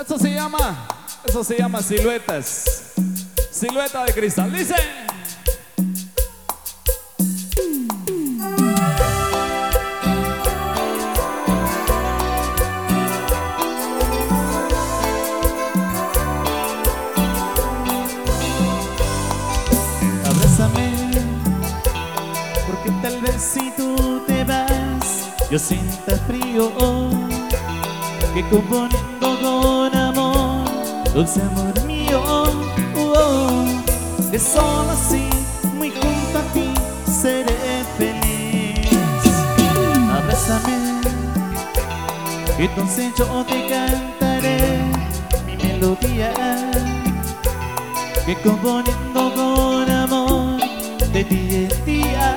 Eso se llama siluetas. Silueta de cristal. Dice. Abrázame, porque tal vez si tú te vas, yo sienta frío. Que componiendo con amor, dulce amor mío, que solo así, muy junto a ti, seré feliz. Abrázame, que entonces yo te cantaré mi melodía, que componiendo con amor, de ti en día,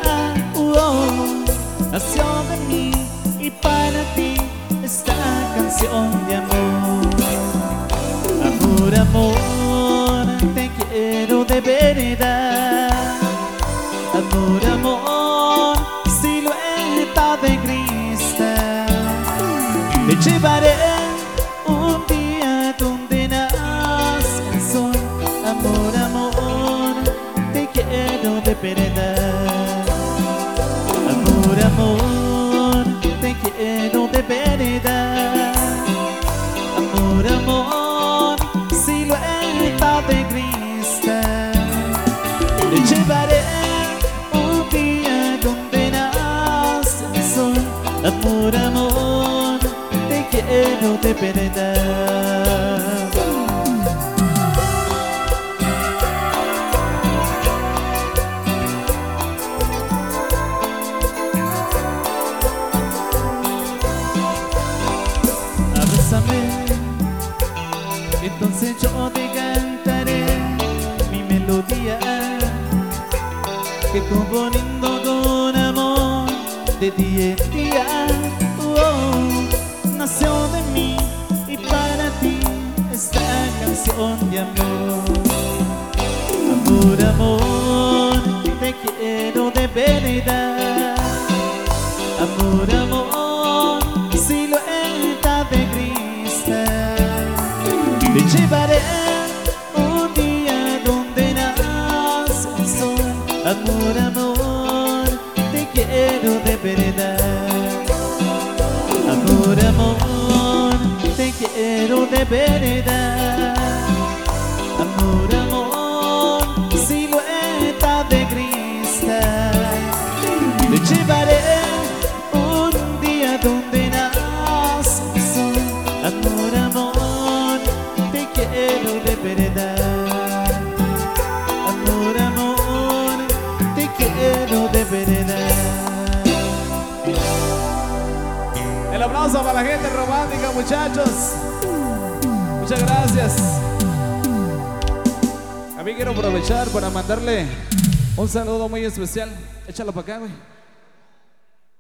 nació de mí y para ti esta canción de amor. Amor, amor, te quiero de verdad. Amor, amor, silueta de cristal. Te llevaré un día donde nace el sol. Amor, amor, te quiero de verdad. Amor, amor, te quiero de verdad. Amor, amor, silueta de cristal. Te llevaré un día donde nace el sol. Amor, amor, te quiero de verdad. Entonces yo te cantaré mi melodía, que componiendo con amor, de día en día, nació de mí y para ti esta canción de amor. Amor, amor, te quiero de verdad. Amor, amor, silueta de cristal. Te llevaré un día donde nace el sol. Amor, amor, te quiero de verdad. Amor, amor, te quiero de verdad. Amor, amor, silueta de cristal. Te llevaré un día donde nace el sol. Amor, amor, te quiero de verdad. Amor, amor, te quiero de verdad. El aplauso para la gente romántica, muchachos. Muchas gracias. A mí quiero aprovechar para mandarle un saludo muy especial. Échalo para acá, güey.